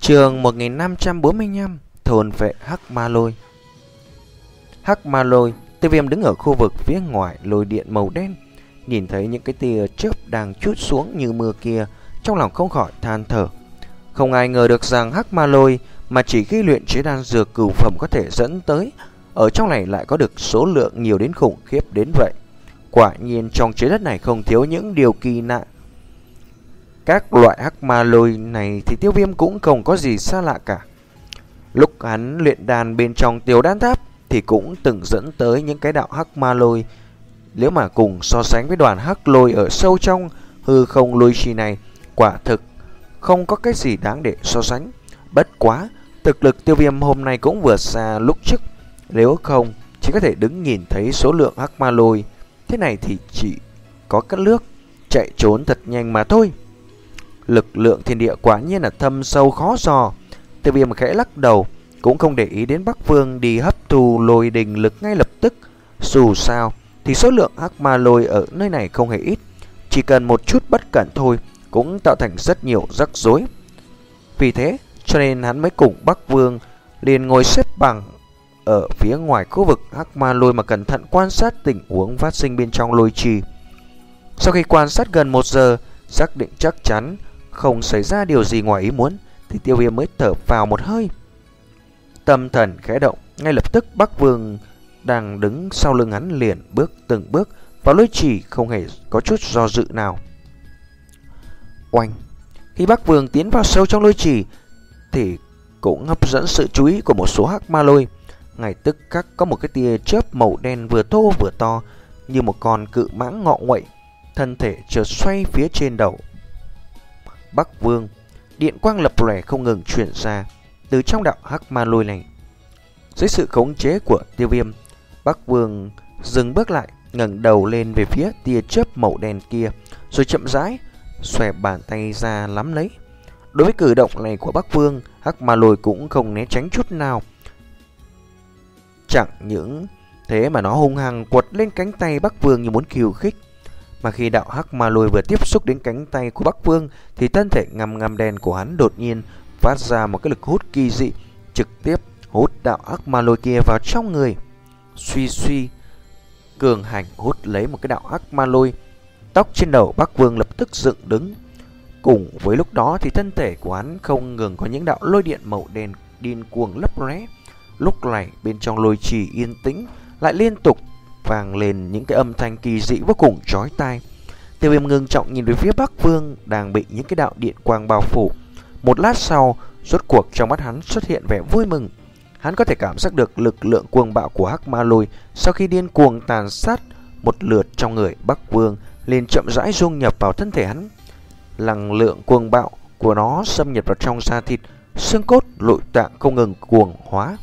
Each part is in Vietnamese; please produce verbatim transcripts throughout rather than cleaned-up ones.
Chương một nghìn năm trăm bốn mươi lăm. Thôn vệ Hắc Ma Lôi. Hắc Ma Lôi. Tiêu Viêm đứng ở khu vực phía ngoài lôi điện màu đen, nhìn thấy những cái tia chớp đang trút xuống như mưa kia, trong lòng không khỏi than thở. Không ai ngờ được rằng Hắc Ma Lôi mà chỉ khi luyện chế đan dược cửu phẩm có thể dẫn tới, ở trong này lại có được số lượng nhiều đến khủng khiếp đến vậy. Quả nhiên trong trái đất này không thiếu những điều kỳ lạ. Các loại Hắc Ma Lôi này thì Tiêu Viêm cũng không có gì xa lạ cả. Lúc hắn luyện đàn bên trong Tiểu Đan Tháp thì cũng từng dẫn tới những cái đạo Hắc Ma Lôi. Nếu mà cùng so sánh với đoàn Hắc Lôi ở sâu trong hư không lôi trì này, quả thực không có cái gì đáng để so sánh. Bất quá, thực lực Tiêu Viêm hôm nay cũng vượt xa lúc trước. Nếu không, chỉ có thể đứng nhìn thấy số lượng Hắc Ma Lôi thế này thì chỉ có cắt nước chạy trốn thật nhanh mà thôi. Lực lượng thiên địa quả nhiên là thâm sâu khó dò. Tiêu Viêm khẽ lắc đầu, cũng không để ý đến Bắc Vương đi hấp thu lôi đình lực ngay lập tức. Dù sao thì số lượng Hắc Ma Lôi ở nơi này không hề ít, chỉ cần một chút bất cẩn thôi cũng tạo thành rất nhiều rắc rối. Vì thế cho nên hắn mới cùng Bắc Vương liền ngồi xếp bằng ở phía ngoài khu vực Hắc Ma Lôi mà cẩn thận quan sát tình huống phát sinh bên trong lôi trì. Sau khi quan sát gần một giờ, xác định chắc chắn không xảy ra điều gì ngoài ý muốn, thì Tiêu Viêm mới thở vào một hơi. Tâm thần khẽ động, ngay lập tức Bắc Vương đang đứng sau lưng hắn liền bước từng bước vào lôi trì, không hề có chút do dự nào. Oanh! Khi Bắc Vương tiến vào sâu trong lôi trì thì cũng hấp dẫn sự chú ý của một số Hắc Ma Lôi. Ngay tức khắc có một cái tia chớp màu đen vừa thô vừa to như một con cự mãng ngọ nguậy, thân thể chợt xoay phía trên đầu Bắc Vương. Điện quang lập lòe không ngừng truyền ra từ trong đạo Hắc Ma Lôi này. Dưới sự khống chế của Tiêu Viêm, Bắc Vương dừng bước lại, ngẩng đầu lên về phía tia chớp màu đen kia, rồi chậm rãi xòe bàn tay ra nắm lấy. Đối với cử động này của Bắc Vương, Hắc Ma Lôi cũng không né tránh chút nào. Chẳng những thế mà nó hung hăng quật lên cánh tay Bắc Vương như muốn khiêu khích. Mà khi đạo Hắc Ma Lôi vừa tiếp xúc đến cánh tay của Bắc Vương thì thân thể ngăm ngăm đen của hắn đột nhiên phát ra một cái lực hút kỳ dị, trực tiếp hút đạo Hắc Ma Lôi kia vào trong người. Suy suy, cường hành hút lấy một cái đạo Hắc Ma Lôi. Tóc trên đầu Bắc Vương lập tức dựng đứng. Cùng với lúc đó thì thân thể của hắn không ngừng có những đạo lôi điện màu đen điên cuồng lấp lóe. Lúc này bên trong lôi trì yên tĩnh lại liên tục vang lên những cái âm thanh kỳ dị vô cùng chói tai. Tiêu Viêm ngưng trọng nhìn về phía Bắc Vương đang bị những cái đạo điện quang bao phủ. Một lát sau, rốt cuộc trong mắt hắn xuất hiện vẻ vui mừng. Hắn có thể cảm giác được lực lượng cuồng bạo của Hắc Ma Lôi sau khi điên cuồng tàn sát một lượt trong người Bắc Vương liền chậm rãi dung nhập vào thân thể hắn. Năng lượng cuồng bạo của nó xâm nhập vào trong da thịt, xương cốt, nội tạng không ngừng cuồng hóa.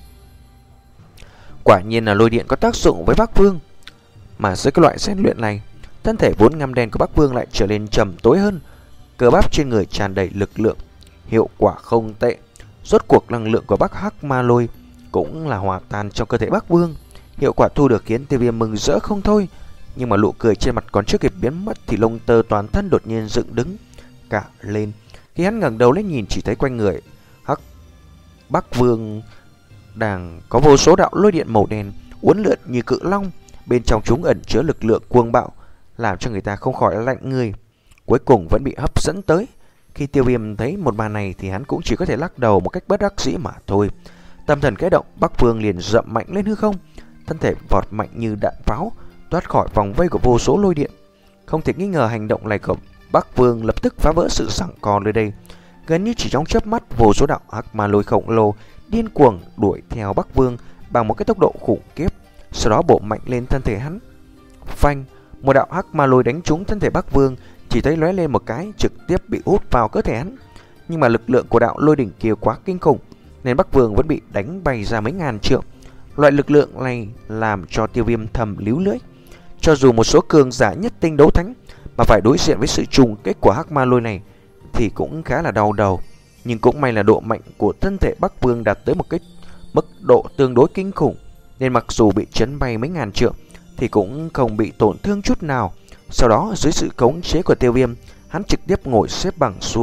Quả nhiên là lôi điện có tác dụng với Bắc Vương. Mà dưới cái loại rèn luyện này, thân thể vốn ngăm đen của Bắc Vương lại trở nên trầm tối hơn, cơ bắp trên người tràn đầy lực lượng, hiệu quả không tệ. Rốt cuộc năng lượng của Bắc Hắc Ma Lôi cũng là hòa tan trong cơ thể Bắc Vương. Hiệu quả thu được khiến Tiêu Viêm mừng rỡ không thôi. Nhưng mà nụ cười trên mặt còn chưa kịp biến mất thì lông tơ toàn thân đột nhiên dựng đứng cả lên. Khi hắn ngẩng đầu lên nhìn, chỉ thấy quanh người Hắc Bắc Vương đang có vô số đạo lôi điện màu đen uốn lượn như cự long, bên trong chúng ẩn chứa lực lượng cuồng bạo, làm cho người ta không khỏi lạnh người. Cuối cùng vẫn bị hấp dẫn tới. Khi Tiêu Viêm thấy một màn này thì hắn cũng chỉ có thể lắc đầu một cách bất đắc dĩ mà thôi. Tâm thần khẽ động, Bắc Vương liền dậm mạnh lên hư không, thân thể vọt mạnh như đạn pháo, thoát khỏi vòng vây của vô số lôi điện. Không thể nghi ngờ hành động này của Bắc Vương lập tức phá vỡ sự giằng co nơi đây. Gần như chỉ trong chớp mắt, vô số đạo Hắc Ma Lôi khổng lồ điên cuồng đuổi theo Bắc Vương bằng một cái tốc độ khủng khiếp, sau đó bổ mạnh lên thân thể hắn. Phanh, một đạo Hắc Ma Lôi đánh trúng thân thể Bắc Vương, chỉ thấy lóe lên một cái, trực tiếp bị hút vào cơ thể hắn. Nhưng mà lực lượng của đạo lôi đỉnh kia quá kinh khủng, nên Bắc Vương vẫn bị đánh bay ra mấy ngàn trượng. Loại lực lượng này làm cho Tiêu Viêm thầm líu lưỡi. Cho dù một số cường giả nhất tinh đấu thánh mà phải đối diện với sự trùng kích của Hắc Ma Lôi này thì cũng khá là đau đầu. Nhưng cũng may là độ mạnh của thân thể Bắc Vương đạt tới một cái mức độ tương đối kinh khủng, nên mặc dù bị chấn bay mấy ngàn trượng thì cũng không bị tổn thương chút nào. Sau đó dưới sự khống chế của Tiêu Viêm, hắn trực tiếp ngồi xếp bằng xuống,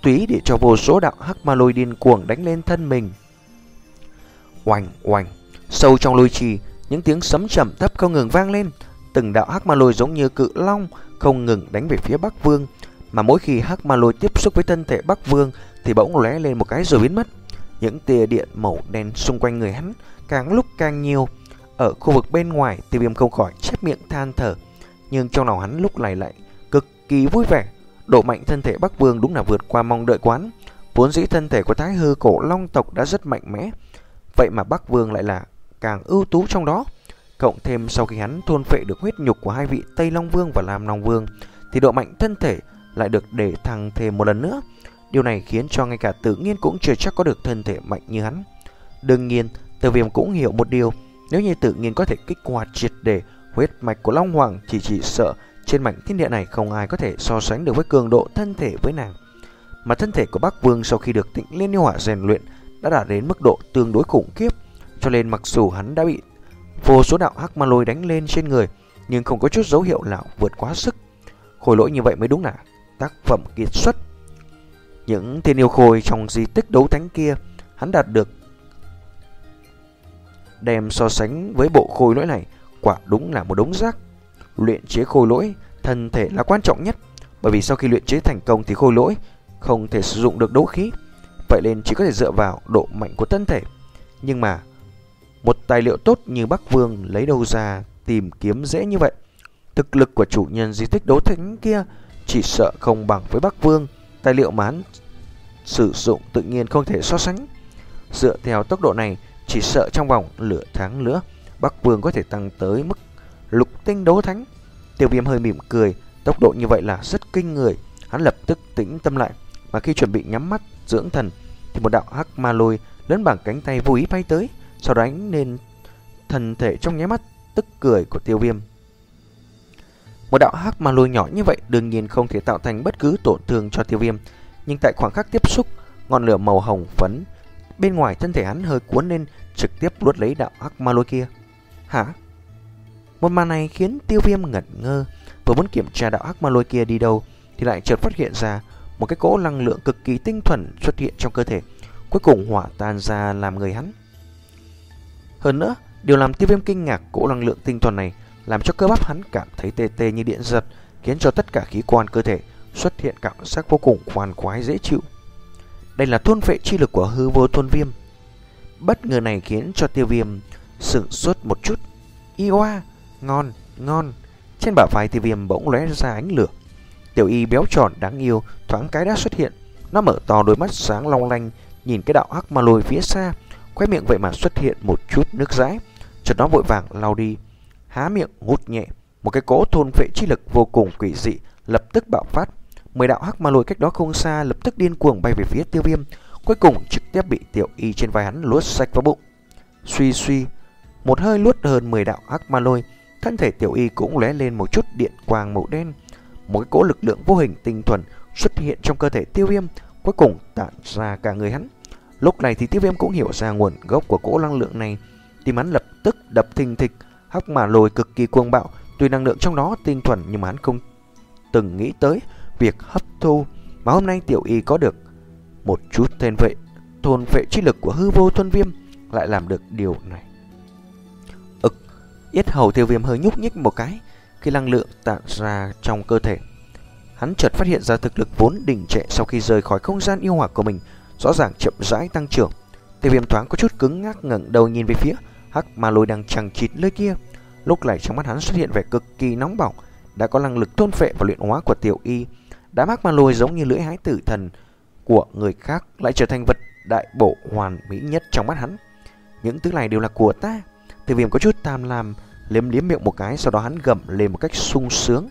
túy để cho vô số đạo hắc ma lôi điên cuồng đánh lên thân mình. Oành oành, sâu trong lôi trì, những tiếng sấm trầm thấp không ngừng vang lên. Từng đạo hắc ma lôi giống như cự long không ngừng đánh về phía Bắc Vương, mà mỗi khi hắc ma lôi tiếp xúc với thân thể Bắc Vương thì bỗng lóe lên một cái rồi biến mất. Những tia điện màu đen xung quanh người hắn càng lúc càng nhiều. Ở khu vực bên ngoài, Tiêu Viêm không khỏi chép miệng than thở, nhưng trong lòng hắn lúc này lại cực kỳ vui vẻ. Độ mạnh thân thể Bắc Vương đúng là vượt qua mong đợi quán. Vốn dĩ thân thể của Thái Hư Cổ Long tộc đã rất mạnh mẽ, vậy mà Bắc Vương lại là càng ưu tú trong đó. Cộng thêm sau khi hắn thôn phệ được huyết nhục của hai vị Tây Long Vương và Lam Long Vương, thì độ mạnh thân thể lại được để thăng thêm một lần nữa. Điều này khiến cho ngay cả Tự Nhiên cũng chưa chắc có được thân thể mạnh như hắn. Đương nhiên, Tiêu Viêm cũng hiểu một điều, nếu như Tự Nhiên có thể kích hoạt triệt để huyết mạch của Long Hoàng thì chỉ sợ trên mảnh thiên địa này không ai có thể so sánh được với cường độ thân thể với nàng. Mà thân thể của Bắc Vương sau khi được Tịnh Liên Yêu Hỏa rèn luyện đã đạt đến mức độ tương đối khủng khiếp, cho nên mặc dù hắn đã bị vô số đạo hắc ma lôi đánh lên trên người, nhưng không có chút dấu hiệu nào vượt quá sức. Khôi lỗi như vậy mới đúng là tác phẩm kiệt xuất. Những thiên yêu khôi trong di tích đấu thánh kia hắn đạt được, đem so sánh với bộ khôi lỗi này, quả đúng là một đống rác. Luyện chế khôi lỗi thân thể là quan trọng nhất, bởi vì sau khi luyện chế thành công thì khôi lỗi không thể sử dụng được đấu khí, vậy nên chỉ có thể dựa vào độ mạnh của thân thể. Nhưng mà một tài liệu tốt như Bắc Vương lấy đâu ra tìm kiếm dễ như vậy? Thực lực của chủ nhân di tích đấu thánh kia chỉ sợ không bằng với Bắc Vương. Tài liệu mà hắn sử dụng tự nhiên không thể so sánh. Dựa theo tốc độ này, chỉ sợ trong vòng nửa tháng nữa Bắc Vương có thể tăng tới mức lục tinh đấu thánh. Tiêu Viêm hơi mỉm cười, tốc độ như vậy là rất kinh người. Hắn lập tức tĩnh tâm lại, mà khi chuẩn bị nhắm mắt dưỡng thần thì một đạo hắc ma lôi lớn bằng cánh tay vô ý bay tới, sau đó đánh lên thân thể trong nháy mắt tức cười của Tiêu Viêm. Một đạo hắc ma lôi nhỏ như vậy đương nhiên không thể tạo thành bất cứ tổn thương cho Tiêu Viêm, nhưng tại khoảng khắc tiếp xúc, ngọn lửa màu hồng phấn bên ngoài thân thể hắn hơi cuốn lên, trực tiếp nuốt lấy đạo hắc ma lôi kia. Hả? Một màn này khiến Tiêu Viêm ngẩn ngơ, vừa muốn kiểm tra đạo hắc ma lôi kia đi đâu thì lại chợt phát hiện ra một cái cỗ năng lượng cực kỳ tinh thuần xuất hiện trong cơ thể, cuối cùng hòa tan ra làm người hắn. Hơn nữa, điều làm Tiêu Viêm kinh ngạc, cỗ năng lượng tinh thuần này làm cho cơ bắp hắn cảm thấy tê tê như điện giật, khiến cho tất cả khí quan cơ thể xuất hiện cảm giác vô cùng khoan khoái dễ chịu. Đây là thôn phệ chi lực của Hư Vô Thôn Viêm. Bất ngờ này khiến cho Tiêu Viêm sửng sốt một chút. Y oa, ngon, ngon. Trên bả vai Tiêu Viêm bỗng lóe ra ánh lửa. Tiểu y béo tròn đáng yêu thoáng cái đã xuất hiện. Nó mở to đôi mắt sáng long lanh, nhìn cái đạo hắc ma lôi phía xa, khóe miệng vậy mà xuất hiện một chút nước dãi. Chợt nó vội vàng lau đi, há miệng ngút nhẹ. Một cái cỗ thôn phệ chi lực vô cùng quỷ dị lập tức bạo phát. Mười đạo hắc ma lôi cách đó không xa lập tức điên cuồng bay về phía Tiêu Viêm, cuối cùng trực tiếp bị Tiểu y trên vai hắn luốt sạch vào bụng. Suy suy, một hơi luốt hơn mười đạo hắc ma lôi, thân thể Tiểu y cũng lóe lên một chút điện quang màu đen. Một cái cỗ lực lượng vô hình tinh thuần xuất hiện trong cơ thể Tiêu Viêm, cuối cùng tản ra cả người hắn. Lúc này thì Tiêu Viêm cũng hiểu ra nguồn gốc của cỗ năng lượng này, tim hắn lập tức đập thình thịch. Hắc ma lôi cực kỳ cuồng bạo, tuy năng lượng trong đó tinh thuần nhưng mà hắn không từng nghĩ tới việc hấp thu, mà hôm nay Tiểu y có được một chút tên vệ thôn phệ chi lực của Hư Vô Thôn Viêm lại làm được điều này. Ực, yết hầu Tiêu Viêm hơi nhúc nhích một cái khi năng lượng tản ra trong cơ thể. Hắn chợt phát hiện ra thực lực vốn đình trệ sau khi rời khỏi không gian yêu hỏa của mình rõ ràng chậm rãi tăng trưởng. Tiêu Viêm thoáng có chút cứng ngắc ngẩng đầu nhìn về phía hắc ma lôi đang chằng chịt nơi kia. Lúc này trong mắt hắn xuất hiện vẻ cực kỳ nóng bỏng, đã có năng lực thôn phệ và luyện hóa của Tiểu y. Đám hắc ma lôi giống như lưỡi hái tử thần của người khác lại trở thành vật đại bổ hoàn mỹ nhất trong mắt hắn. Những thứ này đều là của ta. Tiêu Viêm có chút tham lam, liếm liếm miệng một cái, sau đó hắn gầm lên một cách sung sướng.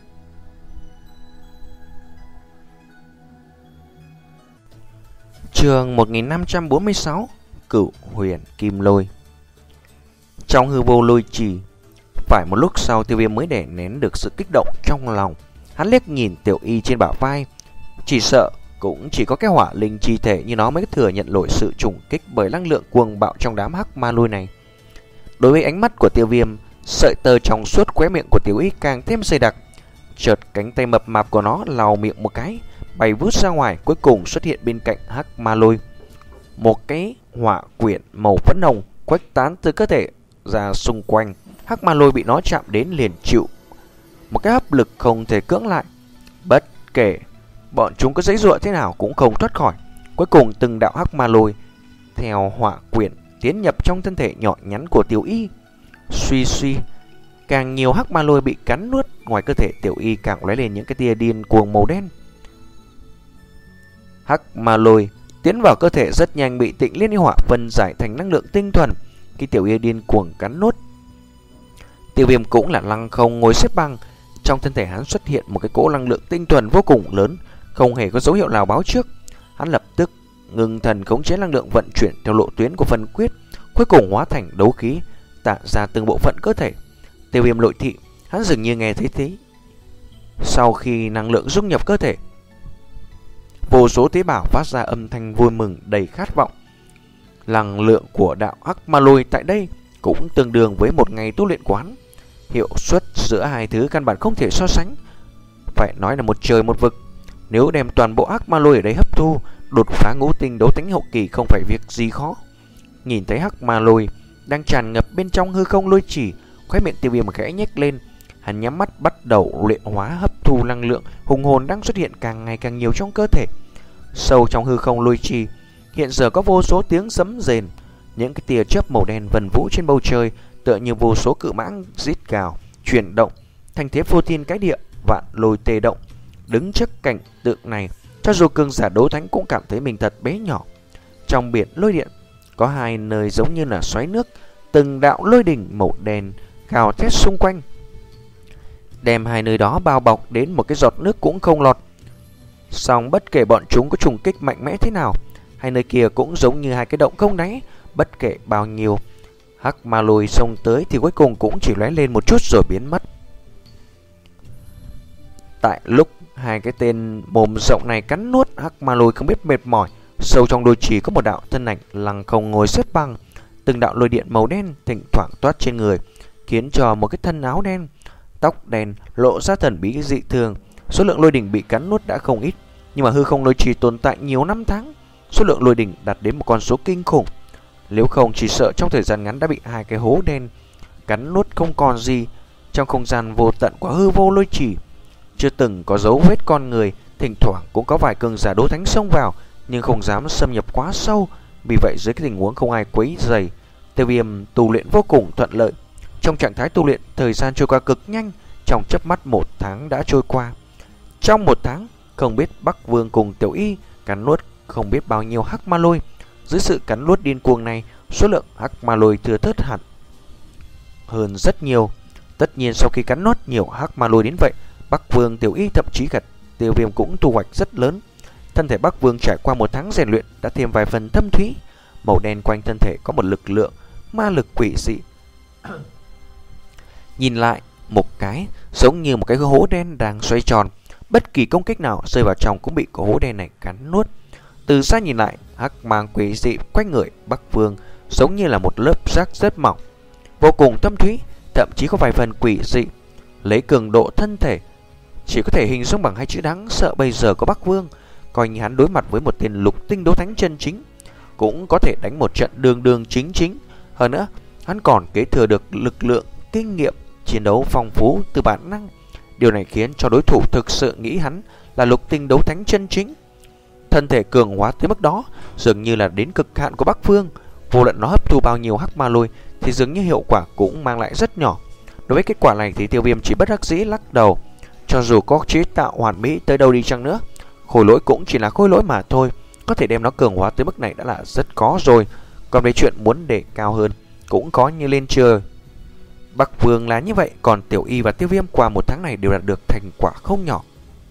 Chương một nghìn năm trăm bốn mươi sáu, Cửu Huyền Kim Lôi. Trong hư vô lôi trì, phải một lúc sau Tiêu Viêm mới đè nén được sự kích động trong lòng. Hắn liếc nhìn Tiểu y trên bả vai, chỉ sợ cũng chỉ có cái hỏa linh chi thể như nó mới thừa nhận nổi sự trùng kích bởi năng lượng cuồng bạo trong đám hắc ma lôi này. Đối với ánh mắt của Tiêu Viêm, sợi tơ trong suốt khóe miệng của Tiểu y càng thêm dày đặc. Chợt cánh tay mập mạp của nó lau miệng một cái, bay vút ra ngoài, cuối cùng xuất hiện bên cạnh hắc ma lôi. Một cái hỏa quyển màu phấn hồng khuếch tán từ cơ thể ra xung quanh. Hắc ma lôi bị nó chạm đến liền chịu một cái hấp lực không thể cưỡng lại. Bất kể bọn chúng có giãy giụa thế nào cũng không thoát khỏi. Cuối cùng từng đạo hắc ma lôi theo hỏa quyển tiến nhập trong thân thể nhỏ nhắn của Tiểu Y. Suy suy, càng nhiều hắc ma lôi bị cắn nuốt, ngoài cơ thể Tiểu Y càng lóe lên những cái tia điên cuồng màu đen. Hắc ma lôi tiến vào cơ thể rất nhanh bị Tịnh Liên Yêu Hỏa phân giải thành năng lượng tinh thuần. Khi Tiểu Y điên cuồng cắn nuốt, Tiêu Viêm cũng là lăng không ngồi xếp bằng. Trong thân thể hắn xuất hiện một cái cỗ năng lượng tinh thuần vô cùng lớn, không hề có dấu hiệu nào báo trước. Hắn lập tức ngưng thần khống chế năng lượng vận chuyển theo lộ tuyến của phần quyết, cuối cùng hóa thành đấu khí tạo ra từng bộ phận cơ thể. Tiêu Viêm nội thị, hắn dường như nghe thấy thế. Sau khi năng lượng dung nhập cơ thể, vô số tế bào phát ra âm thanh vui mừng đầy khát vọng. Năng lượng của đạo hắc ma lôi tại đây cũng tương đương với một ngày tu luyện của hắn. Hiệu suất giữa hai thứ căn bản không thể so sánh, phải nói là một trời một vực. Nếu đem toàn bộ hắc ma lôi ở đây hấp thu, đột phá ngũ tinh đấu thánh hậu kỳ không phải việc gì khó. Nhìn thấy hắc ma lôi đang tràn ngập bên trong hư không lôi chỉ, khóe miệng Tiêu Viêm khẽ nhếch lên. Hắn nhắm mắt bắt đầu luyện hóa hấp thu năng lượng hùng hồn đang xuất hiện càng ngày càng nhiều trong cơ thể. Sâu trong hư không lôi trì, hiện giờ có vô số tiếng sấm rền, những cái tia chớp màu đen vần vũ trên bầu trời, tựa như vô số cự mãng rít gào, chuyển động, thành thế phô thiên cái địa, vạn lôi tê động. Đứng trước cảnh tượng này, cho dù cường giả đấu thánh cũng cảm thấy mình thật bé nhỏ. Trong biển lôi điện, có hai nơi giống như là xoáy nước, từng đạo lôi đỉnh màu đen gào thét xung quanh, đem hai nơi đó bao bọc đến một cái giọt nước cũng không lọt. Song bất kể bọn chúng có trùng kích mạnh mẽ thế nào, hai nơi kia cũng giống như hai cái động không đáy. Bất kể bao nhiêu hắc ma lôi xông tới thì cuối cùng cũng chỉ lóe lên một chút rồi biến mất. Tại lúc hai cái tên mồm rộng này cắn nuốt, hắc ma lôi không biết mệt mỏi. Sâu trong lôi trì có một đạo thân ảnh lăng không ngồi xếp bằng, từng đạo lôi điện màu đen thỉnh thoảng toát trên người, khiến cho một cái thân áo đen, tóc đen lộ ra thần bí dị thường. Số lượng lôi đỉnh bị cắn nuốt đã không ít, nhưng mà hư không lôi trì tồn tại nhiều năm tháng, số lượng lôi đỉnh đạt đến một con số kinh khủng. Nếu không chỉ sợ trong thời gian ngắn đã bị hai cái hố đen cắn nuốt không còn gì. Trong không gian vô tận của hư vô lôi trì, chưa từng có dấu vết con người, thỉnh thoảng cũng có vài cường giả đấu thánh xông vào, nhưng không dám xâm nhập quá sâu. Vì vậy dưới cái tình huống không ai quấy rầy, Tiêu Viêm tu luyện vô cùng thuận lợi. Trong trạng thái tu luyện, thời gian trôi qua cực nhanh, trong chớp mắt một tháng đã trôi qua. Trong một tháng, không biết Bắc Vương cùng Tiểu Y cắn nuốt không biết bao nhiêu hắc ma lôi. Dưới sự cắn nuốt điên cuồng này, số lượng hắc ma lôi thừa thớt hẳn hơn rất nhiều. Tất nhiên sau khi cắn nuốt nhiều hắc ma lôi đến vậy, Bắc Vương, Tiểu Y thậm chí cả Tiêu Viêm cũng thu hoạch rất lớn. Thân thể Bắc Vương trải qua một tháng rèn luyện đã thêm vài phần thâm thúy. Màu đen quanh thân thể có một lực lượng ma lực quỷ dị. Nhìn lại một cái giống như một cái hố đen đang xoay tròn, bất kỳ công kích nào rơi vào trong cũng bị cái hố đen này cắn nuốt. Từ xa nhìn lại, hắc mang quỷ dị quanh người Bắc Vương giống như là một lớp rác rất mỏng, vô cùng thâm thúy, thậm chí có vài phần quỷ dị. Lấy cường độ thân thể chỉ có thể hình dung bằng hai chữ đáng sợ bây giờ của Bắc Vương, coi như hắn đối mặt với một tên lục tinh đấu thánh chân chính cũng có thể đánh một trận đường đường chính chính. Hơn nữa, hắn còn kế thừa được lực lượng, kinh nghiệm chiến đấu phong phú từ bản năng. Điều này khiến cho đối thủ thực sự nghĩ hắn là lục tinh đấu thánh chân chính. Thân thể cường hóa tới mức đó dường như là đến cực hạn của Bắc Vương. Vô luận nó hấp thu bao nhiêu hắc ma lôi thì dường như hiệu quả cũng mang lại rất nhỏ. Đối với kết quả này thì Tiêu Viêm chỉ bất đắc dĩ lắc đầu. Cho dù có chế tạo hoàn mỹ tới đâu đi chăng nữa, khối lỗi cũng chỉ là khối lỗi mà thôi. Có thể đem nó cường hóa tới mức này đã là rất khó rồi. Còn về chuyện muốn để cao hơn cũng có như lên trời. Bắc Vương là như vậy, còn Tiểu Y và Tiêu Viêm qua một tháng này đều đạt được thành quả không nhỏ.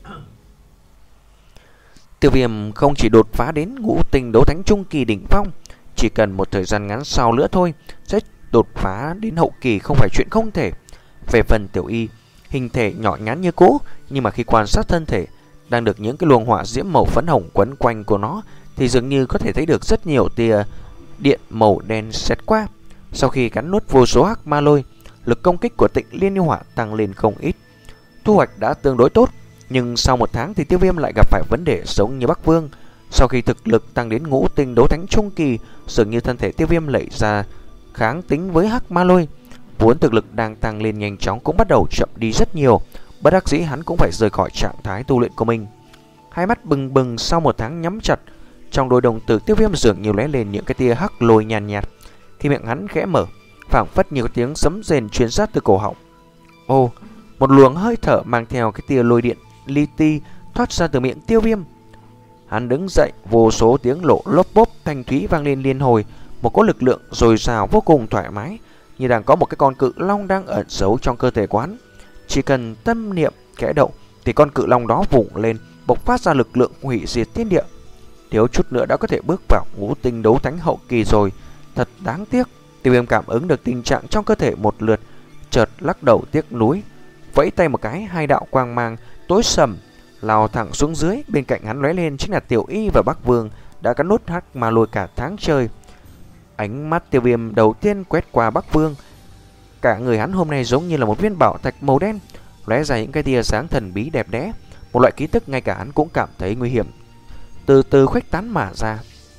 Tiêu Viêm không chỉ đột phá đến ngũ tinh đấu thánh trung kỳ đỉnh phong, chỉ cần một thời gian ngắn sau nữa thôi sẽ đột phá đến hậu kỳ không phải chuyện không thể. Về phần Tiểu Y, hình thể nhỏ nhắn như cũ, nhưng mà khi quan sát thân thể đang được những cái luồng hỏa diễm màu phấn hồng quấn quanh của nó thì dường như có thể thấy được rất nhiều tia điện màu đen xẹt qua. Sau khi cắn nuốt vô số hắc ma lôi, lực công kích của Tịnh Liên Yêu Hỏa tăng lên không ít. Thu hoạch đã tương đối tốt, Nhưng sau một tháng thì Tiêu Viêm lại gặp phải vấn đề giống như Bắc Vương. Sau khi thực lực tăng đến ngũ tinh đấu thánh trung kỳ, dường như thân thể Tiêu Viêm lại ra kháng tính với Hắc Ma Lôi. Vốn thực lực đang tăng lên nhanh chóng cũng bắt đầu chậm đi rất nhiều. Bất đắc dĩ hắn cũng phải rời khỏi trạng thái tu luyện của mình. Hai mắt bừng bừng sau một tháng nhắm chặt, trong đôi đồng tử Tiêu Viêm dường như lóe lên những cái tia hắc lôi nhàn nhạt, nhạt. Thì miệng hắn khẽ mở, phảng phất như có tiếng sấm rền truyền ra từ cổ họng. Ô, một luồng hơi thở mang theo cái tia lôi điện li ti thoát ra từ miệng Tiêu Viêm. Hắn đứng dậy, vô số tiếng lộ lốp bốp thanh thúy vang lên liên hồi, một cỗ lực lượng dồi dào vô cùng thoải mái, như đang có một cái con cự long đang ẩn giấu trong cơ thể quán. Chỉ cần tâm niệm khẽ động thì con cự long đó vùng lên, bộc phát ra lực lượng hủy diệt thiên địa. Thiếu chút nữa đã có thể bước vào ngũ tinh đấu thánh hậu kỳ rồi, thật đáng tiếc. Tiêu Viêm cảm ứng được tình trạng trong cơ thể một lượt, chợt lắc đầu tiếc nuối, vẫy tay một cái, hai đạo quang mang tối sầm lao thẳng xuống dưới. Bên cạnh hắn lóe lên chính là Tiểu Y và Bắc Vương đã cắn nốt Hắc Ma Lôi cả tháng trời. Ánh mắt Tiêu Viêm đầu tiên quét qua Bắc Vương. Cả người hắn hôm nay giống như là một viên bảo thạch màu đen, lóe ra những cái tia sáng thần bí đẹp đẽ. Một loại khí tức ngay cả hắn cũng cảm thấy nguy hiểm từ từ khuếch tán mà ra.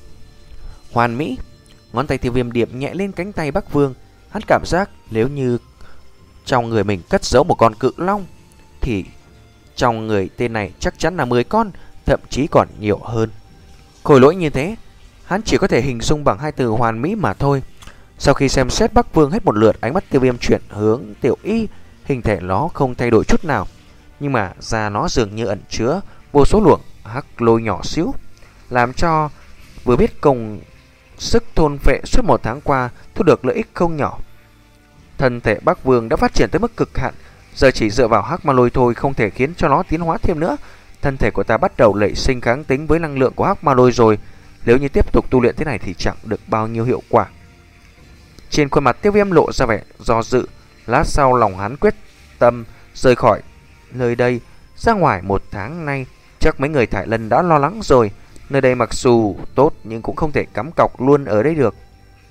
Hoàn mỹ. Ngón tay Tiêu Viêm điểm nhẹ lên cánh tay Bắc Vương. Hắn cảm giác nếu như trong người mình cất giấu một con cự long thì trong người tên này chắc chắn là mười con, thậm chí còn nhiều hơn. Khôi lỗi như thế, hắn chỉ có thể hình dung bằng hai từ hoàn mỹ mà thôi. Sau khi xem xét Bắc Vương hết một lượt, ánh mắt Tiêu Viêm chuyển hướng Tiểu Y. Hình thể nó không thay đổi chút nào, nhưng mà da nó dường như ẩn chứa vô số luồng hắc lôi nhỏ xíu, làm cho vừa biết công sức thôn phệ suốt một tháng qua thu được lợi ích không nhỏ. Thân thể Bắc Vương đã phát triển tới mức cực hạn, giờ chỉ dựa vào Hắc Ma Lôi thôi không thể khiến cho nó tiến hóa thêm nữa. Thân thể của ta bắt đầu nảy sinh kháng tính với năng lượng của Hắc Ma Lôi rồi. Nếu như tiếp tục tu luyện thế này thì chẳng được bao nhiêu hiệu quả. Trên khuôn mặt Tiêu Viêm lộ ra vẻ do dự. Lát sau lòng hắn quyết tâm rời khỏi nơi đây. Ra ngoài một tháng nay chắc mấy người Thải Lân đã lo lắng rồi. Nơi đây mặc dù tốt nhưng cũng không thể cắm cọc luôn ở đây được.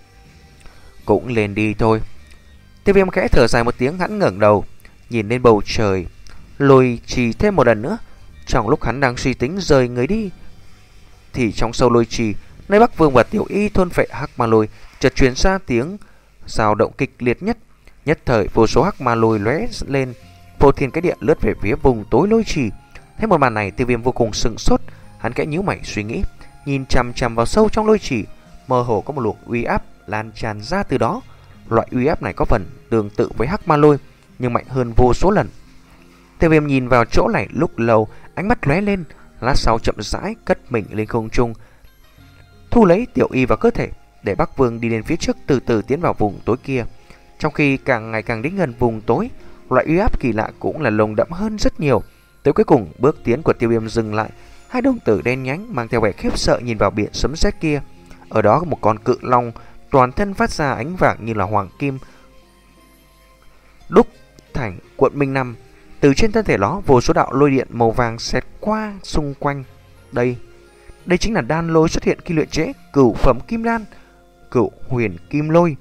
Cũng lên đi thôi. Tiêu Viêm khẽ thở dài một tiếng, hắn ngẩng đầu nhìn lên bầu trời, lôi trì thêm một lần nữa. Trong lúc hắn đang suy tính rời người đi thì trong sâu lôi trì, nơi Bắc Vương và Tiểu Y thôn phệ Hắc Ma Lôi chợt truyền ra tiếng dao động kịch liệt nhất. Nhất thời vô số Hắc Ma Lôi lóe lên, vô thiên cái địa lướt về phía vùng tối lôi trì. Thấy một màn này, Tiêu Viêm vô cùng sững sốt. Hắn kẽ nhíu mày suy nghĩ, nhìn chằm chằm vào sâu trong lôi trì, mơ hồ có một luồng uy áp lan tràn ra từ đó. Loại uy áp này có phần tương tự với Hắc Ma Lôi nhưng mạnh hơn vô số lần. Tiêu Viêm nhìn vào chỗ này lúc lâu, ánh mắt lóe lên, lát sau chậm rãi cất mình lên không trung, thu lấy Tiểu Y vào cơ thể, để Bắc Vương đi lên phía trước, từ từ tiến vào vùng tối kia. Trong khi càng ngày càng đến gần vùng tối, loại uy áp kỳ lạ cũng là lồng đậm hơn rất nhiều. Tới cuối cùng, bước tiến của Tiêu Viêm dừng lại. Hai đồng tử đen nhánh mang theo vẻ khiếp sợ nhìn vào biển sấm sét kia. Ở đó có một con cự long, toàn thân phát ra ánh vàng như là hoàng kim, đúc thành cuộn minh năm. Từ trên thân thể nó, vô số đạo lôi điện màu vàng xẹt qua xung quanh. Đây, đây chính là đan lôi xuất hiện khi luyện chế cửu phẩm kim đan, Cửu Huyền Kim Lôi.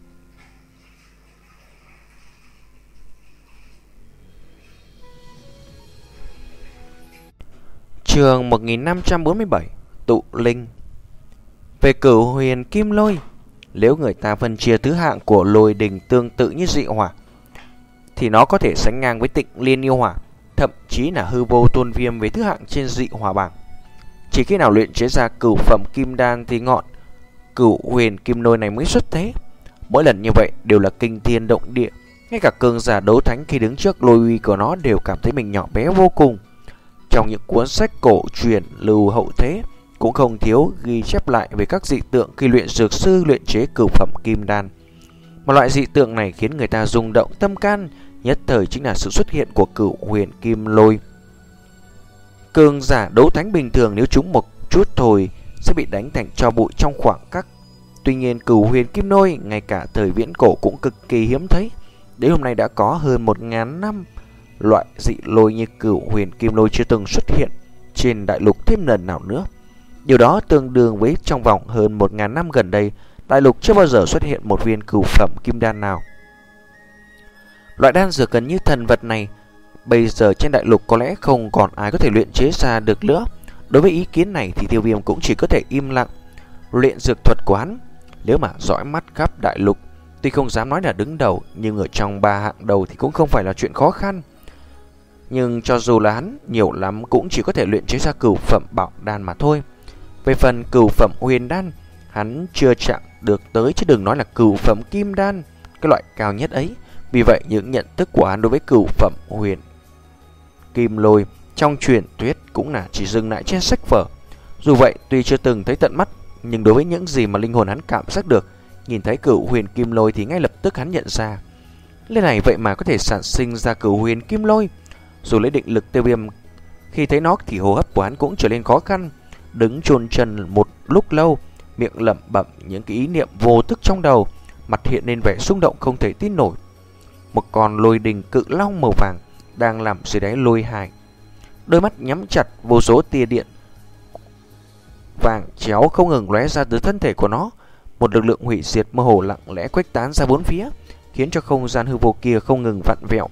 Chương một nghìn năm trăm bốn mươi bảy, Tụ Linh. Về Cửu Huyền Kim Lôi, nếu người ta phân chia thứ hạng của lôi đình tương tự như dị hỏa thì nó có thể sánh ngang với Tịnh Liên yêu hỏa, thậm chí là Hư Vô Tôn Viêm về thứ hạng trên dị hỏa bảng. Chỉ khi nào luyện chế ra cửu phẩm kim đan thì ngọn Cửu Huyền Kim Lôi này mới xuất thế. Mỗi lần như vậy đều là kinh thiên động địa, ngay cả cường giả đấu thánh khi đứng trước lôi uy của nó đều cảm thấy mình nhỏ bé vô cùng. Trong những cuốn sách cổ truyền lưu hậu thế cũng không thiếu ghi chép lại về các dị tượng khi luyện dược sư luyện chế cửu phẩm kim đan. Một loại dị tượng này khiến người ta rung động tâm can, nhất thời chính là sự xuất hiện của Cửu Huyền Kim Lôi. Cường giả đấu thánh bình thường nếu trúng một chút thôi sẽ bị đánh thành tro bụi trong khoảng khắc. Tuy nhiên Cửu Huyền Kim Lôi ngay cả thời viễn cổ cũng cực kỳ hiếm thấy. Đến hôm nay đã có hơn một ngàn năm, loại dị lôi như Cửu Huyền Kim Lôi chưa từng xuất hiện trên đại lục thêm lần nào nữa. Điều đó tương đương với trong vòng hơn một ngàn năm gần đây, đại lục chưa bao giờ xuất hiện một viên cửu phẩm kim đan nào. Loại đan dược gần như thần vật này Bây giờ trên đại lục có lẽ không còn ai có thể luyện chế ra được nữa. Đối với ý kiến này thì Tiêu Viêm cũng chỉ có thể im lặng. Luyện dược thuật của hắn, nếu mà dõi mắt khắp đại lục, tuy không dám nói là đứng đầu, nhưng ở trong ba hạng đầu thì cũng không phải là chuyện khó khăn. Nhưng cho dù là hắn, nhiều lắm cũng chỉ có thể luyện chế ra cửu phẩm bảo đan mà thôi. Về phần cửu phẩm huyền đan, hắn chưa chạm được tới, chứ đừng nói là cửu phẩm kim đan, cái loại cao nhất ấy. Vì vậy những nhận thức của hắn đối với cửu phẩm huyền kim lôi trong truyền thuyết cũng là chỉ dừng lại trên sách vở. Dù vậy, tuy chưa từng thấy tận mắt, nhưng đối với những gì mà linh hồn hắn cảm giác được, nhìn thấy cửu huyền kim lôi thì ngay lập tức hắn nhận ra, lên này vậy mà có thể sản sinh ra cửu huyền kim lôi. Dù lấy định lực, Tiêu Viêm khi thấy nó thì hô hấp của hắn cũng trở nên khó khăn, đứng chôn chân một lúc lâu, miệng lẩm bẩm những cái ý niệm vô thức trong đầu, mặt hiện lên vẻ xung động không thể tin nổi. Một con lôi đình cự long màu vàng đang nằm dưới đáy lôi hải, đôi mắt nhắm chặt, vô số tia điện vàng chéo không ngừng lóe ra từ thân thể của nó. Một lực lượng hủy diệt mơ hồ lặng lẽ khuếch tán ra bốn phía, khiến cho không gian hư vô kia không ngừng vặn vẹo.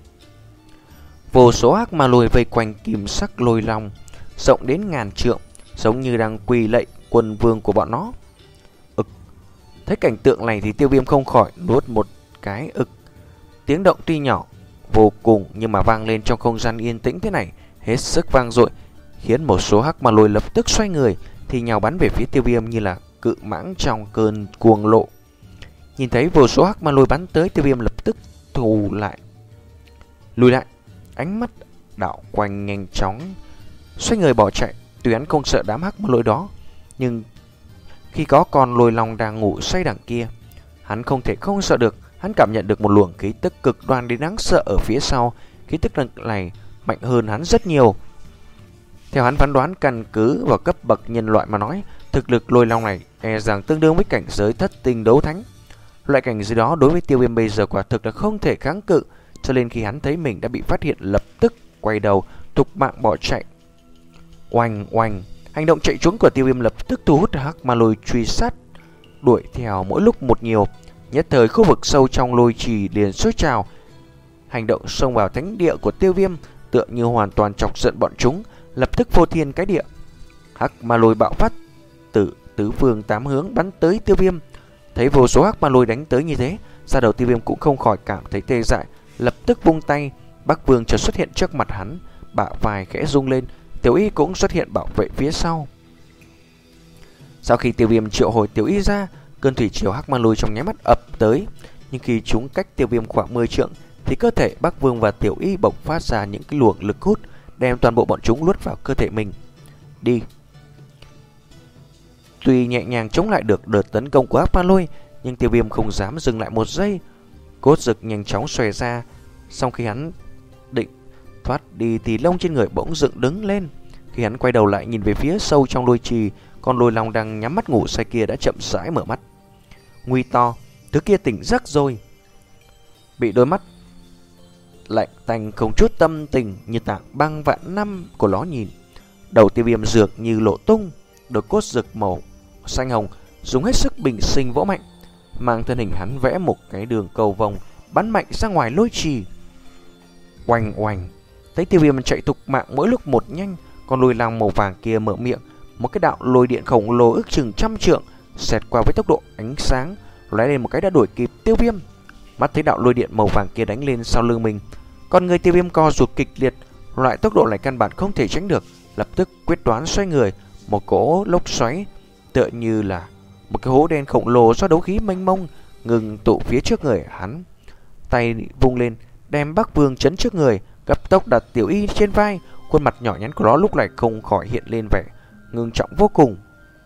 Vô số hắc ma lôi vây quanh kim sắc lôi long, rộng đến ngàn trượng, giống như đang quỳ lạy quân vương của bọn nó. Ực. Thấy cảnh tượng này thì Tiêu Viêm không khỏi nuốt một cái ực. Tiếng động tuy nhỏ vô cùng nhưng mà vang lên trong không gian yên tĩnh thế này hết sức vang dội, khiến một số hắc ma lôi lập tức xoay người thì nhào bắn về phía Tiêu Viêm như là cự mãng trong cơn cuồng lộ. Nhìn thấy vô số hắc ma lôi bắn tới, Tiêu Viêm lập tức thù lại, lùi lại, ánh mắt đảo quanh nhanh chóng, xoay người bỏ chạy. Tuy hắn không sợ đám hắc ma lôi đó, nhưng khi có con lôi long đang ngủ say đằng kia, hắn không thể không sợ được. Hắn cảm nhận được một luồng khí tức cực đoan đến đáng sợ ở phía sau. Khí tức này mạnh hơn hắn rất nhiều. Theo hắn phán đoán, căn cứ vào cấp bậc nhân loại mà nói, thực lực lôi long này e rằng tương đương với cảnh giới thất tinh đấu thánh. Loại cảnh giới đó đối với Tiêu Viêm bây giờ quả thực là không thể kháng cự, cho nên khi hắn thấy mình đã bị phát hiện, lập tức quay đầu tục mạng bỏ chạy. Oanh oanh, hành động chạy trốn của Tiêu Viêm lập tức thu hút hắc ma lôi truy sát, đuổi theo mỗi lúc một nhiều. Nhất thời khu vực sâu trong lôi trì liền sôi trào. Hành động xông vào thánh địa của Tiêu Viêm tựa như hoàn toàn chọc giận bọn chúng, lập tức phô thiên cái địa. Hắc ma lôi bạo phát từ tứ phương tám hướng bắn tới Tiêu Viêm. Thấy vô số hắc ma lôi đánh tới như thế, da đầu Tiêu Viêm cũng không khỏi cảm thấy tê dại, lập tức vung tay. Bắc Vương chợt xuất hiện trước mặt hắn, bả vai khẽ rung lên, Tiểu Y cũng xuất hiện bảo vệ phía sau. Sau khi Tiêu Viêm triệu hồi Tiểu Y ra, cơn thủy triều hắc ma lôi trong nháy mắt ập tới, nhưng khi chúng cách Tiêu Viêm khoảng mười trượng thì cơ thể Bắc Vương và Tiểu Y bộc phát ra những cái luồng lực hút, đem toàn bộ bọn chúng luốt vào cơ thể mình. Đi. Tuy nhẹ nhàng chống lại được đợt tấn công của hắc ma lôi, nhưng Tiêu Viêm không dám dừng lại một giây. Cốt rực nhanh chóng xòe ra, sau khi hắn định thoát đi thì lông trên người bỗng dựng đứng lên. Khi hắn quay đầu lại nhìn về phía sâu trong lôi trì, con lôi long đang nhắm mắt ngủ say kia đã chậm rãi mở mắt. Nguy to, thứ kia tỉnh giấc rồi. Bị đôi mắt lạnh tanh không chút tâm tình như tảng băng vạn năm của nó nhìn, đầu Tiêu Viêm dược như lộ tung, đôi cốt rực màu xanh hồng dùng hết sức bình sinh vỗ mạnh, mang thân hình hắn vẽ một cái đường cầu vòng bắn mạnh ra ngoài lôi trì. Oanh oanh, thấy Tiêu Viêm chạy thục mạng mỗi lúc một nhanh, con lôi long màu vàng kia mở miệng, một cái đạo lôi điện khổng lồ ước chừng trăm trượng xẹt qua với tốc độ ánh sáng, lóe lên một cái đã đuổi kịp Tiêu Viêm. Mắt thấy đạo lôi điện màu vàng kia đánh lên sau lưng mình, con người Tiêu Viêm co rụt kịch liệt, loại tốc độ này căn bản không thể tránh được, lập tức quyết đoán xoay người. Một cỗ lốc xoáy tựa như là một cái hố đen khổng lồ do đấu khí mênh mông ngừng tụ phía trước người hắn, tay vung lên đem Bắc Vương chấn trước người, cấp tốc đặt Tiểu Y trên vai. Khuôn mặt nhỏ nhắn của nó lúc này không khỏi hiện lên vẻ ngưng trọng vô cùng.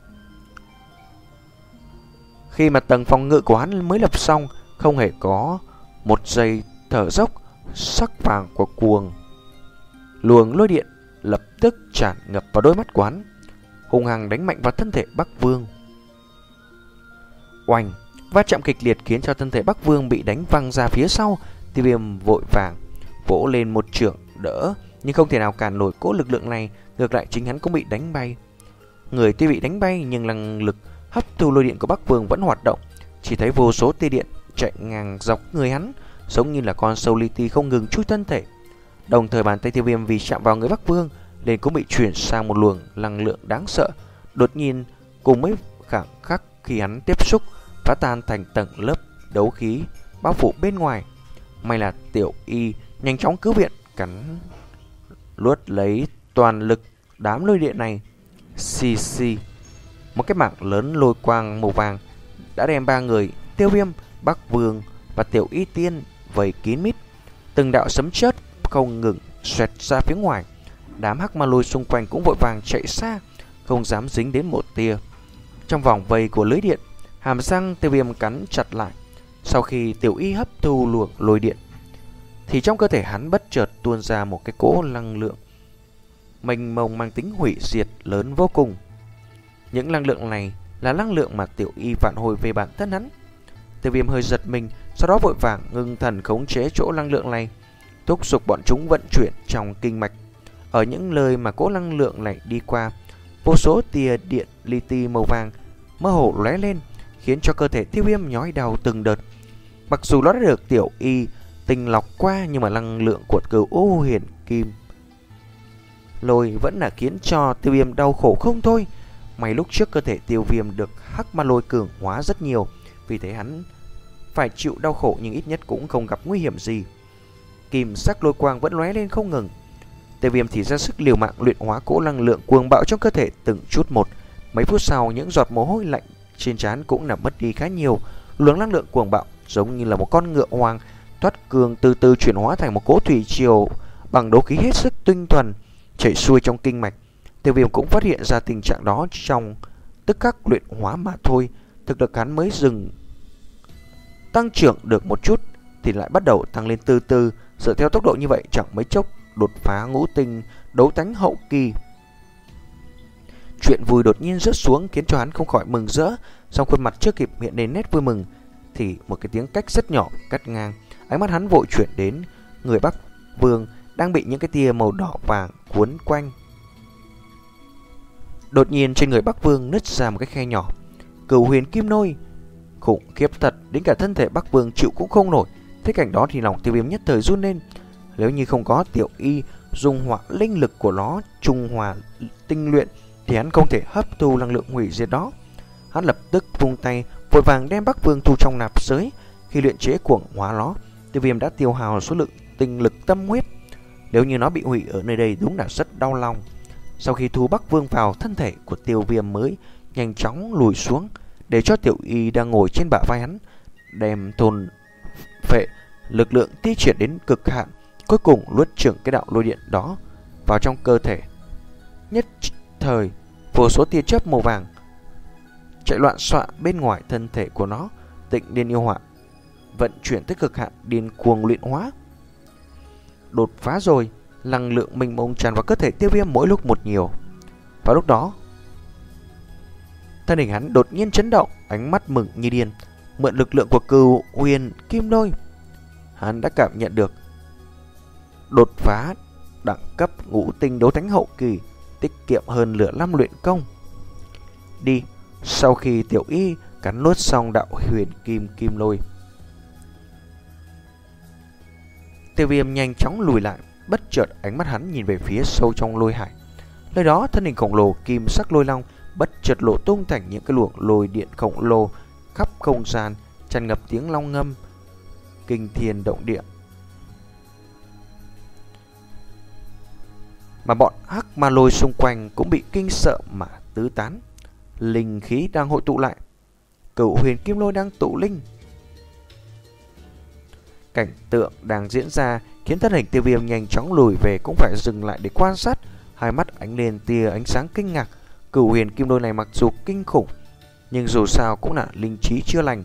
Khi mà tầng phòng ngự của hắn mới lập xong, không hề có một giây thở dốc, sắc vàng của cuồng luồng lôi điện lập tức tràn ngập vào đôi mắt của hắn, hung hăng đánh mạnh vào thân thể Bắc Vương. Oanh, va chạm kịch liệt khiến cho thân thể Bắc Vương bị đánh văng ra phía sau. Tiêu Viêm vội vàng vỗ lên một chưởng đỡ, nhưng không thể nào cản nổi cỗ lực lượng này, ngược lại chính hắn cũng bị đánh bay. Người tuy bị đánh bay nhưng năng lực hấp thu lôi điện của Bắc Vương vẫn hoạt động, chỉ thấy vô số tia điện chạy ngang dọc người hắn, giống như là con sâu li ti không ngừng chui thân thể. Đồng thời bàn tay Tiêu Viêm vì chạm vào người Bắc Vương nên cũng bị chuyển sang một luồng năng lượng đáng sợ. Đột nhiên cùng mấy khoảng khắc khi hắn tiếp xúc, phá tan thành tầng lớp đấu khí bao phủ bên ngoài. May là Tiểu Y nhanh chóng cứu viện, cắn luốt lấy toàn lực đám lôi điện này. Xì xì, một cái mảng lớn lôi quang màu vàng đã đem ba người Tiêu Viêm, Bắc Vương và Tiểu Y Tiên vây kín mít. Từng đạo sấm chớp không ngừng xoẹt ra phía ngoài. Đám hắc ma lôi xung quanh cũng vội vàng chạy xa, không dám dính đến một tia. Trong vòng vây của lưới điện, hàm răng Tiêu Viêm cắn chặt lại. Sau khi Tiểu Y hấp thu luồng lôi điện thì trong cơ thể hắn bất chợt tuôn ra một cái cỗ năng lượng mênh mông mang tính hủy diệt lớn vô cùng. Những năng lượng này là năng lượng mà Tiểu Y phản hồi về bản thân hắn. Tiêu Viêm hơi giật mình, sau đó vội vàng ngưng thần khống chế chỗ năng lượng này, thúc giục bọn chúng vận chuyển trong kinh mạch. Ở những nơi mà cỗ năng lượng này đi qua, vô số tia điện li ti màu vàng mơ hồ lóe lên, khiến cho cơ thể Tiêu Viêm nhói đau từng đợt. Mặc dù nó đã được Tiểu Y tinh lọc qua, nhưng mà năng lượng của Cửu U Huyền Kim Lôi vẫn là khiến cho Tiêu Viêm đau khổ không thôi. May lúc trước cơ thể Tiêu Viêm được hắc ma lôi cường hóa rất nhiều, vì thế hắn phải chịu đau khổ nhưng ít nhất cũng không gặp nguy hiểm gì. Kim sắc lôi quang vẫn lóe lên không ngừng. Tiêu Viêm thì ra sức liều mạng luyện hóa cỗ năng lượng cuồng bạo trong cơ thể từng chút một. Mấy phút sau, những giọt mồ hôi lạnh trên trán cũng đã mất đi khá nhiều. Luồng năng lượng cuồng bạo giống như là một con ngựa hoang thoát cường, từ từ chuyển hóa thành một cỗ thủy triều bằng đấu khí hết sức tinh thuần chảy xuôi trong kinh mạch. Tiêu Viêm cũng phát hiện ra tình trạng đó trong tức khắc luyện hóa mà thôi. Thực lực hắn mới dừng tăng trưởng được một chút thì lại bắt đầu tăng lên từ từ. Dựa theo tốc độ như vậy, chẳng mấy chốc đột phá ngũ tinh đấu thánh hậu kỳ. Chuyện vui đột nhiên rớt xuống khiến cho hắn không khỏi mừng rỡ. Song khuôn mặt chưa kịp hiện lên nét vui mừng thì một cái tiếng cách rất nhỏ cắt ngang. Ánh mắt hắn vội chuyển đến người Bắc Vương đang bị những cái tia màu đỏ vàng cuốn quanh. Đột nhiên trên người Bắc Vương nứt ra một cái khe nhỏ. Cửu Huyền Kim Lôi khủng khiếp thật, đến cả thân thể Bắc Vương chịu cũng không nổi. Thế cảnh đó thì lòng Tiêu Viêm nhất thời run lên. Nếu như không có Tiểu Y dùng hỏa linh lực của nó trung hòa tinh luyện thì hắn không thể hấp thu năng lượng hủy diệt đó. Hắn lập tức vung tay vội vàng đem Bắc Vương thu trong nạp giới. Khi luyện chế cuồng hóa nó, Tiêu Viêm đã tiêu hao số lượng tinh lực tâm huyết. Nếu như nó bị hủy ở nơi đây đúng là rất đau lòng. Sau khi thu Bắc Vương vào, thân thể của Tiêu Viêm mới nhanh chóng lùi xuống, để cho Tiểu Y đang ngồi trên bả vai hắn đem thôn phệ lực lượng thi triển đến cực hạn, cuối cùng luốt trưởng cái đạo lôi điện đó vào trong cơ thể. Nhất thời, vô số tia chớp màu vàng chạy loạn xạ bên ngoài thân thể của nó. Tịnh Liên Yêu Hỏa vận chuyển tới cực hạn, điên cuồng luyện hóa. Đột phá rồi, năng lượng mênh mông tràn vào cơ thể Tiêu Viêm mỗi lúc một nhiều. Vào lúc đó, thân hình hắn đột nhiên chấn động, ánh mắt mừng như điên. Mượn lực lượng của Cửu Huyền Kim Lôi, hắn đã cảm nhận được đột phá đẳng cấp ngũ tinh đấu thánh hậu kỳ, tiết kiệm hơn nửa năm luyện công. Đi. Sau khi Tiểu Y cắn nuốt xong đạo huyền kim kim lôi, Tiêu Viêm nhanh chóng lùi lại. Bất chợt ánh mắt hắn nhìn về phía sâu trong lôi hải. Nơi đó thân hình khổng lồ kim sắc lôi long bất chợt lộ tung thành những cái luồng lôi điện khổng lồ khắp không gian, tràn ngập tiếng long ngâm kinh thiên động địa. Mà bọn hắc ma lôi xung quanh cũng bị kinh sợ mà tứ tán. Linh khí đang hội tụ lại, Cửu Huyền Kim Lôi đang tụ linh. Cảnh tượng đang diễn ra khiến thân hình Tiêu Viêm nhanh chóng lùi về, cũng phải dừng lại để quan sát. Hai mắt ánh lên tia ánh sáng kinh ngạc. Cửu Huyền Kim Lôi này mặc dù kinh khủng, nhưng dù sao cũng là linh trí chưa lành.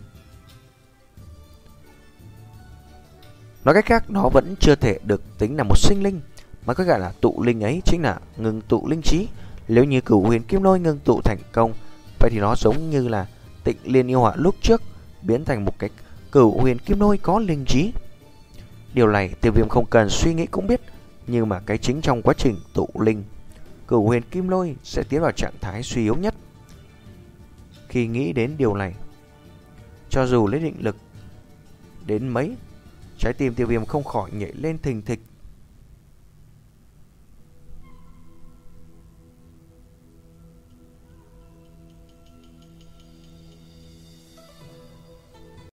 Nói cách khác, nó vẫn chưa thể được tính là một sinh linh, mà có gọi là tụ linh ấy chính là ngừng tụ linh trí. Nếu như Cửu Huyền Kim Lôi ngừng tụ thành công, vậy thì nó giống như là Tịnh Liên Yêu Hỏa lúc trước biến thành một cái Cửu Huyền Kim Lôi có linh trí. Điều này Tiêu Viêm không cần suy nghĩ cũng biết, nhưng mà cái chính trong quá trình tụ linh, Cửu Huyền Kim Lôi sẽ tiến vào trạng thái suy yếu nhất. Khi nghĩ đến điều này, cho dù lấy định lực đến mấy, trái tim Tiêu Viêm không khỏi nhảy lên thình thịch.